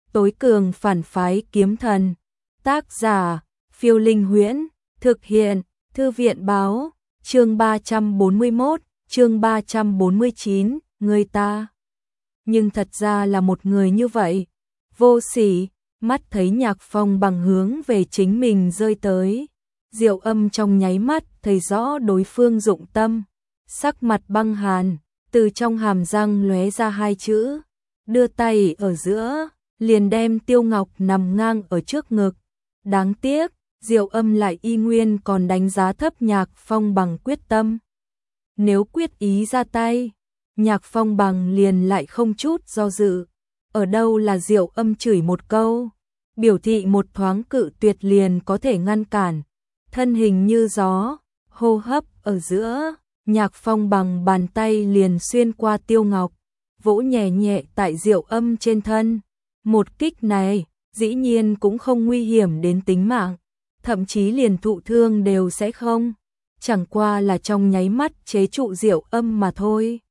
tối cường phản phái kiếm thần. Tác giả, Phiêu Linh Huyễn, thực hiện, Thư viện báo, chương 341, chương 349, người ta. Nhưng thật ra là một người như vậy, vô sỉ, mắt thấy Nhạc Phong bằng hướng về chính mình rơi tới. Diệu Âm trong nháy mắt thấy rõ đối phương dụng tâm, sắc mặt băng hàn, từ trong hàm răng lóe ra hai chữ, đưa tay ở giữa, liền đem Tiêu Ngọc nằm ngang ở trước ngực. Đáng tiếc, Diệu Âm lại y nguyên còn đánh giá thấp Nhạc Phong bằng quyết tâm. Nếu quyết ý ra tay, Nhạc Phong bằng liền lại không chút do dự. Ở đâu là Diệu Âm chửi một câu, biểu thị một thoáng cự tuyệt liền có thể ngăn cản. Thân hình như gió, hô hấp ở giữa, Nhạc Phong bằng bàn tay liền xuyên qua Tiêu Ngọc, vỗ nhẹ nhẹ tại Diệu Âm trên thân. Một kích này, dĩ nhiên cũng không nguy hiểm đến tính mạng, thậm chí liền thụ thương đều sẽ không, chẳng qua là trong nháy mắt chế trụ Diệu Âm mà thôi.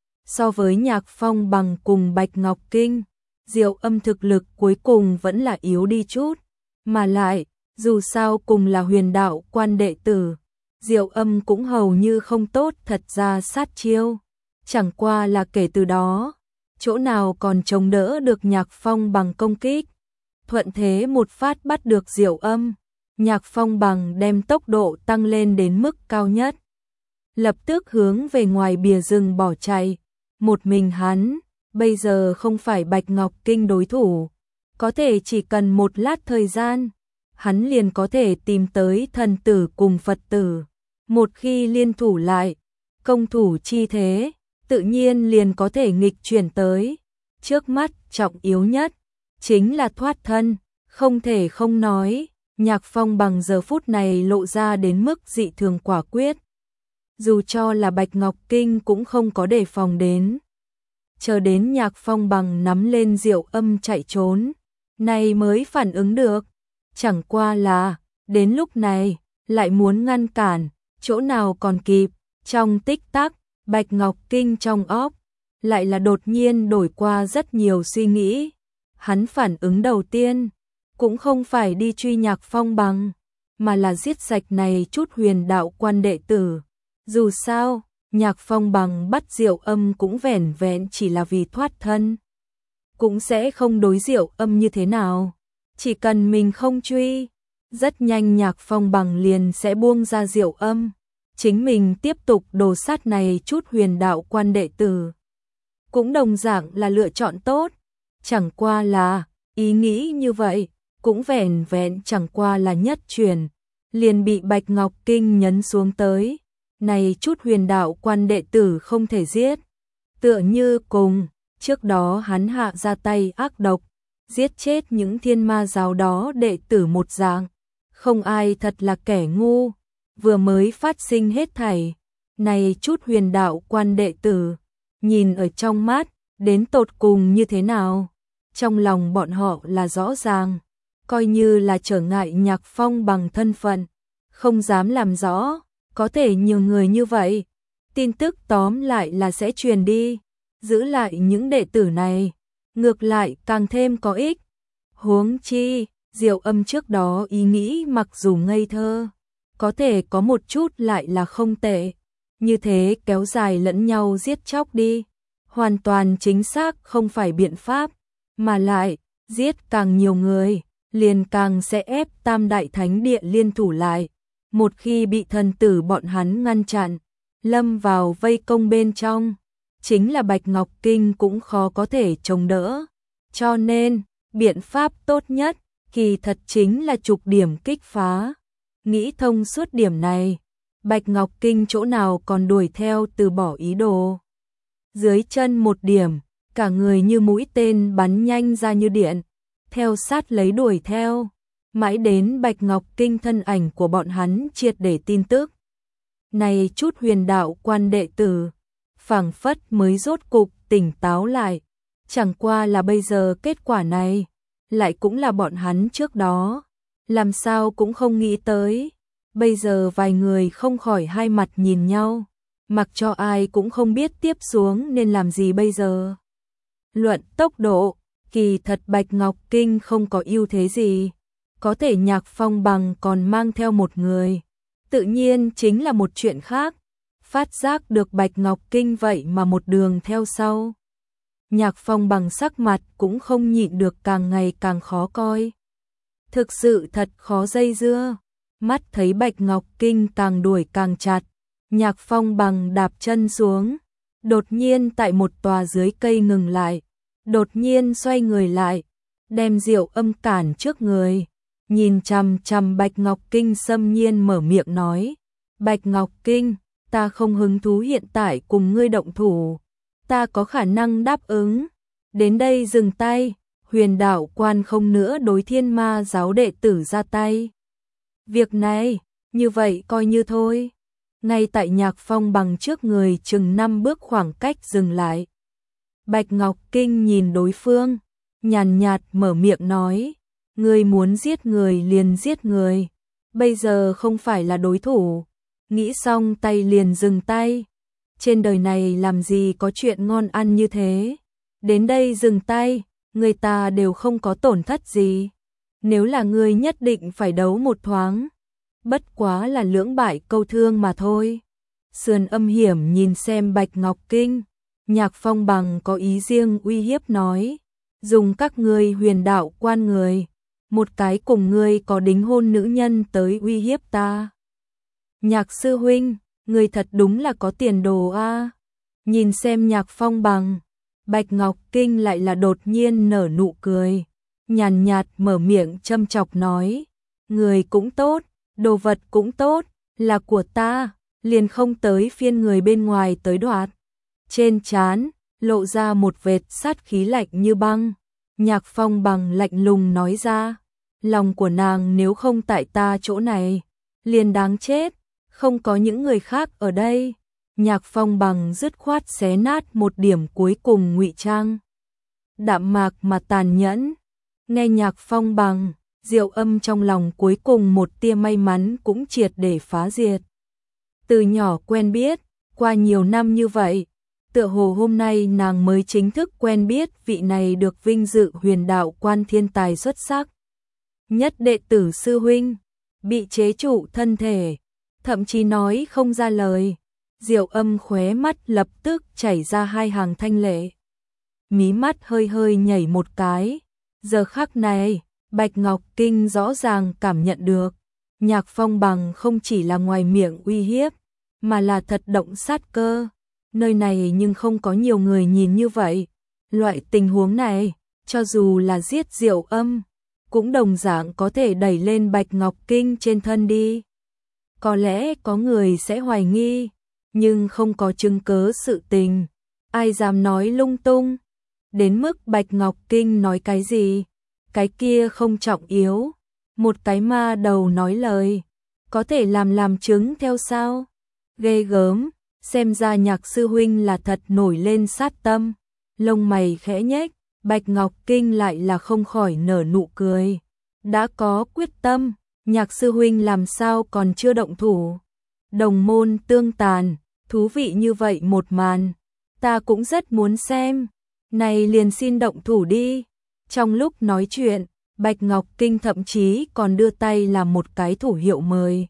So với Nhạc Phong bằng cùng Bạch Ngọc Kinh, Diệu Âm thực lực cuối cùng vẫn là yếu đi chút, mà lại, dù sao cùng là huyền đạo quan đệ tử, Diệu Âm cũng hầu như không tốt thật ra sát chiêu, chẳng qua là kể từ đó, chỗ nào còn chống đỡ được Nhạc Phong bằng công kích. Thuận thế một phát bắt được Diệu Âm, Nhạc Phong bằng đem tốc độ tăng lên đến mức cao nhất, lập tức hướng về ngoài bìa rừng bỏ chạy. Một mình hắn, bây giờ không phải Bạch Ngọc Kinh đối thủ, có thể chỉ cần một lát thời gian, hắn liền có thể tìm tới thần tử cùng Phật tử. Một khi liên thủ lại, công thủ chi thế, tự nhiên liền có thể nghịch chuyển tới. Trước mắt trọng yếu nhất, chính là thoát thân, không thể không nói, Nhạc Phong bằng giờ phút này lộ ra đến mức dị thường quả quyết. Dù cho là Bạch Ngọc Kinh cũng không có đề phòng đến. Chờ đến Nhạc Phong bằng nắm lên Diệu Âm chạy trốn, này mới phản ứng được. Chẳng qua là, đến lúc này, lại muốn ngăn cản, chỗ nào còn kịp. Trong tích tắc, Bạch Ngọc Kinh trong óc, lại là đột nhiên đổi qua rất nhiều suy nghĩ. Hắn phản ứng đầu tiên, cũng không phải đi truy Nhạc Phong bằng, mà là giết sạch này chút huyền đạo quan đệ tử. Dù sao, Nhạc Phong bằng bắt Diệu Âm cũng vẻn vẹn chỉ là vì thoát thân, cũng sẽ không đối Diệu Âm như thế nào. Chỉ cần mình không truy, rất nhanh Nhạc Phong bằng liền sẽ buông ra Diệu Âm, chính mình tiếp tục đồ sát này chút huyền đạo quan đệ tử. Cũng đồng dạng là lựa chọn tốt, chẳng qua là, ý nghĩ như vậy, cũng vẻn vẹn chẳng qua là nhất truyền, liền bị Bạch Ngọc Kinh nhấn xuống tới. Này chút huyền đạo quan đệ tử không thể giết, tựa như cùng, trước đó hắn hạ ra tay ác độc, giết chết những thiên ma giáo đó đệ tử một dạng, không ai thật là kẻ ngu, vừa mới phát sinh hết thảy, này chút huyền đạo quan đệ tử, nhìn ở trong mắt, đến tột cùng như thế nào, trong lòng bọn họ là rõ ràng, coi như là trở ngại Nhạc Phong bằng thân phận, không dám làm rõ, có thể nhiều người như vậy, tin tức tóm lại là sẽ truyền đi, giữ lại những đệ tử này, ngược lại càng thêm có ích. Huống chi, Diệu Âm trước đó ý nghĩ mặc dù ngây thơ, có thể có một chút lại là không tệ, như thế kéo dài lẫn nhau giết chóc đi, hoàn toàn chính xác không phải biện pháp, mà lại, giết càng nhiều người, liền càng sẽ ép Tam Đại Thánh Địa liên thủ lại. Một khi bị thần tử bọn hắn ngăn chặn, lâm vào vây công bên trong, chính là Bạch Ngọc Kinh cũng khó có thể chống đỡ. Cho nên, biện pháp tốt nhất, kỳ thật chính là trục điểm kích phá. Nghĩ thông suốt điểm này, Bạch Ngọc Kinh chỗ nào còn đuổi theo từ bỏ ý đồ. Dưới chân một điểm, cả người như mũi tên bắn nhanh ra như điện, theo sát lấy đuổi theo. Mãi đến Bạch Ngọc Kinh thân ảnh của bọn hắn triệt để tin tức. Này chút huyền đạo quan đệ tử, phảng phất mới rốt cục tỉnh táo lại. Chẳng qua là bây giờ kết quả này, lại cũng là bọn hắn trước đó. Làm sao cũng không nghĩ tới. Bây giờ vài người không khỏi hai mặt nhìn nhau. Mặc cho ai cũng không biết tiếp xuống nên làm gì bây giờ. Luận tốc độ, Kỳ thật Bạch Ngọc Kinh không có ưu thế gì, có thể Nhạc Phong Bằng còn mang theo một người, tự nhiên chính là một chuyện khác. Phát giác được Bạch Ngọc Kinh vậy mà một đường theo sau. Nhạc Phong Bằng sắc mặt cũng không nhịn được càng ngày càng khó coi. Thực sự thật khó dây dưa, mắt thấy Bạch Ngọc Kinh càng đuổi càng chặt, Nhạc Phong Bằng đạp chân xuống, đột nhiên tại một tòa dưới cây ngừng lại, đột nhiên xoay người lại, đem Diệu Âm cản trước người, nhìn chằm chằm Bạch Ngọc Kinh xâm nhiên mở miệng nói, Bạch Ngọc Kinh, ta không hứng thú hiện tại cùng ngươi động thủ, ta có khả năng đáp ứng, đến đây dừng tay, Huyền Đạo Quan không nữa đối Thiên Ma giáo đệ tử ra tay. Việc này, như vậy coi như thôi. Ngay tại Nhạc Phong Bằng trước người chừng 5 bước khoảng cách dừng lại. Bạch Ngọc Kinh nhìn đối phương, nhàn nhạt mở miệng nói, ngươi muốn giết người liền giết người, bây giờ không phải là đối thủ, nghĩ xong tay liền dừng tay. Trên đời này làm gì có chuyện ngon ăn như thế, đến đây dừng tay, người ta đều không có tổn thất gì. Nếu là ngươi nhất định phải đấu một thoáng, bất quá là lưỡng bại câu thương mà thôi. Sườn âm hiểm nhìn xem Bạch Ngọc Kinh, Nhạc Phong Bằng có ý riêng uy hiếp nói, dùng các ngươi Huyền Đạo Quan người, một cái cùng ngươi có đính hôn nữ nhân tới uy hiếp ta. Nhạc sư huynh, ngươi thật đúng là có tiền đồ a. Nhìn xem Nhạc Phong Bằng, Bạch Ngọc Kinh lại là đột nhiên nở nụ cười, nhàn nhạt mở miệng châm chọc nói, người cũng tốt, đồ vật cũng tốt, là của ta, liền không tới phiên người bên ngoài tới đoạt. Trên trán lộ ra một vệt sát khí lạnh như băng, Nhạc Phong Bằng lạnh lùng nói ra, lòng của nàng nếu không tại ta chỗ này, liền đáng chết, không có những người khác ở đây. Nhạc Phong Bằng dứt khoát xé nát một điểm cuối cùng ngụy trang. Đạm mạc mà tàn nhẫn, nghe Nhạc Phong Bằng, Diệu Âm trong lòng cuối cùng một tia may mắn cũng triệt để phá diệt. Từ nhỏ quen biết, qua nhiều năm như vậy, tựa hồ hôm nay nàng mới chính thức quen biết vị này được vinh dự Huyền Đạo Quan thiên tài xuất sắc nhất đệ tử sư huynh, bị chế trụ thân thể, thậm chí nói không ra lời. Diệu Âm khóe mắt lập tức chảy ra hai hàng thanh lệ, mí mắt hơi hơi nhảy một cái. Giờ khắc này, Bạch Ngọc Kinh rõ ràng cảm nhận được, Nhạc Phong Bằng không chỉ là ngoài miệng uy hiếp, mà là thật động sát cơ. Nơi này nhưng không có nhiều người nhìn như vậy. Loại tình huống này, cho dù là giết Diệu Âm, cũng đồng dạng có thể đẩy lên Bạch Ngọc Kinh trên thân đi. Có lẽ có người sẽ hoài nghi, nhưng không có chứng cớ sự tình, ai dám nói lung tung. Đến mức Bạch Ngọc Kinh nói cái gì, cái kia không trọng yếu. Một cái ma đầu nói lời, có thể làm chứng theo sao? Ghê gớm, xem ra Nhạc sư huynh là thật nổi lên sát tâm. Lông mày khẽ nhếch, Bạch Ngọc Kinh lại là không khỏi nở nụ cười. Đã có quyết tâm, Nhạc sư huynh làm sao còn chưa động thủ? Đồng môn tương tàn, thú vị như vậy một màn, ta cũng rất muốn xem. Này liền xin động thủ đi. Trong lúc nói chuyện, Bạch Ngọc Kinh thậm chí còn đưa tay làm một cái thủ hiệu mời.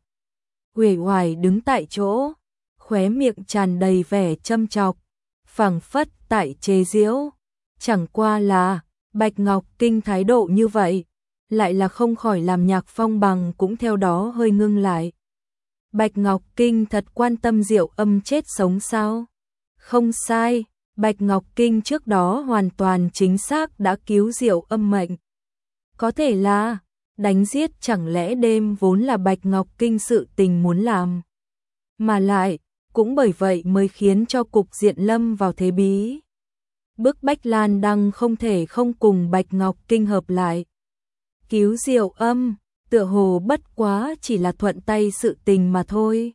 Uể oải đứng tại chỗ, khóe miệng tràn đầy vẻ châm chọc, phảng phất tại chế giễu. Chẳng qua là, Bạch Ngọc Kinh thái độ như vậy, lại là không khỏi làm Nhạc Phong Bằng cũng theo đó hơi ngưng lại. Bạch Ngọc Kinh thật quan tâm Diệu Âm chết sống sao? Không sai, Bạch Ngọc Kinh trước đó hoàn toàn chính xác đã cứu Diệu Âm mệnh. Có thể là, đánh giết chẳng lẽ đêm vốn là Bạch Ngọc Kinh sự tình muốn làm. Mà lại, cũng bởi vậy mới khiến cho cục diện lâm vào thế bí. Bức bách Lan Đăng không thể không cùng Bạch Ngọc Kinh hợp lại. Cứu Diệu Âm, tựa hồ bất quá chỉ là thuận tay sự tình mà thôi.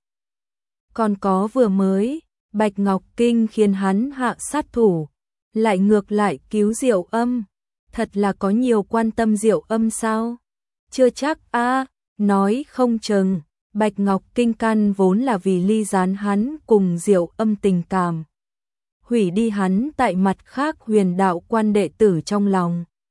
Còn có vừa mới, Bạch Ngọc Kinh khiến hắn hạ sát thủ, lại ngược lại cứu Diệu Âm. Thật là có nhiều quan tâm Diệu Âm sao? Chưa chắc a, nói không chừng, Bạch Ngọc Kinh căn vốn là vì ly gián hắn cùng Diệu Âm tình cảm. Hủy đi hắn tại mặt khác Huyền Đạo Quan đệ tử trong lòng.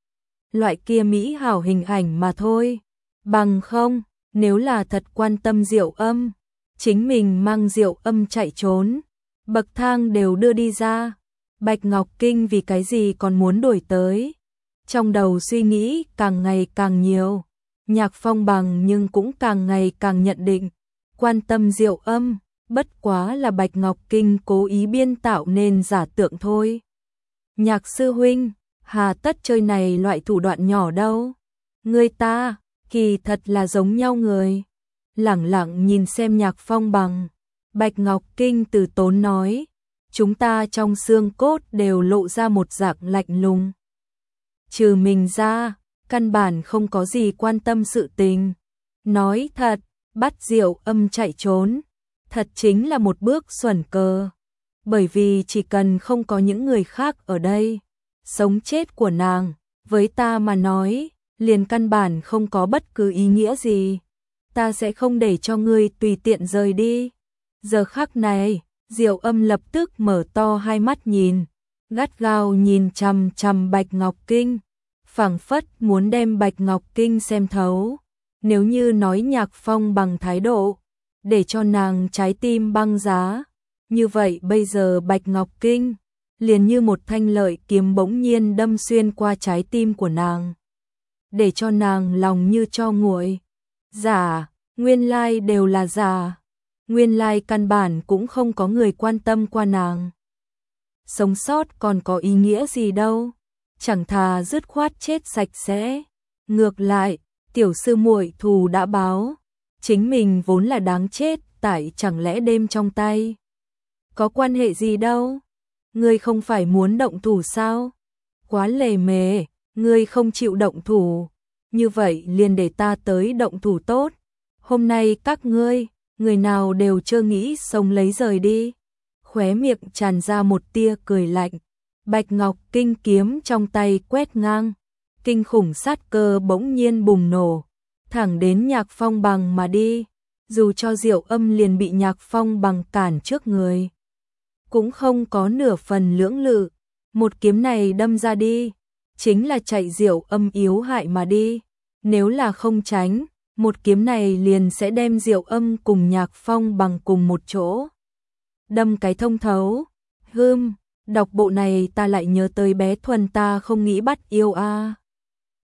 loại kia mỹ hảo hình ảnh mà thôi. Bằng không, nếu là thật quan tâm Diệu Âm, chính mình mang Diệu Âm chạy trốn, bậc thang đều đưa đi ra. Bạch Ngọc Kinh vì cái gì còn muốn đuổi tới? Trong đầu suy nghĩ càng ngày càng nhiều, Nhạc Phong Bằng nhưng cũng càng ngày càng nhận định, quan tâm Diệu Âm, bất quá là Bạch Ngọc Kinh cố ý biên tạo nên giả tượng thôi. Nhạc sư huynh, hà tất chơi này loại thủ đoạn nhỏ đâu. Người ta, kỳ thật là giống nhau người. Lẳng lặng nhìn xem Nhạc Phong Bằng, Bạch Ngọc Kinh từ tốn nói, chúng ta trong xương cốt đều lộ ra một dạng lạnh lùng. Trừ mình ra, căn bản không có gì quan tâm sự tình. Nói thật, bắt Diệu Âm chạy trốn, thật chính là một bước xuẩn cờ. Bởi vì chỉ cần không có những người khác ở đây, sống chết của nàng, với ta mà nói, liền căn bản không có bất cứ ý nghĩa gì. Ta sẽ không để cho ngươi tùy tiện rời đi. Giờ khắc này, Diệu Âm lập tức mở to hai mắt nhìn, gắt gao nhìn chằm chằm Bạch Ngọc Kinh, phảng phất muốn đem Bạch Ngọc Kinh xem thấu. Nếu như nói Nhạc Phong Bằng thái độ, để cho nàng trái tim băng giá, như vậy bây giờ Bạch Ngọc Kinh liền như một thanh lợi kiếm bỗng nhiên đâm xuyên qua trái tim của nàng, để cho nàng lòng như tro nguội. Giả, nguyên lai đều là giả. Nguyên lai căn bản cũng không có người quan tâm qua nàng. Sống sót còn có ý nghĩa gì đâu, chẳng thà dứt khoát chết sạch sẽ. Ngược lại, tiểu sư muội thù đã báo, chính mình vốn là đáng chết, tại chẳng lẽ đêm trong tay. Có quan hệ gì đâu, ngươi không phải muốn động thủ sao? Quá lề mề, ngươi không chịu động thủ, như vậy liền để ta tới động thủ tốt. Hôm nay các ngươi, người nào đều chơ nghĩ sống lấy rời đi. Khóe miệng tràn ra một tia cười lạnh. Bạch Ngọc Kinh kiếm trong tay quét ngang, kinh khủng sát cơ bỗng nhiên bùng nổ, thẳng đến Nhạc Phong Bằng mà đi. Dù cho Diệu Âm liền bị Nhạc Phong Bằng cản trước người, cũng không có nửa phần lưỡng lự. Một kiếm này đâm ra đi, chính là chạy Diệu Âm yếu hại mà đi. Nếu là không tránh, một kiếm này liền sẽ đem Diệu Âm cùng Nhạc Phong Bằng cùng một chỗ đâm cái thông thấu. Đọc bộ này ta lại nhớ tới bé Thuần ta không nghĩ bắt yêu a.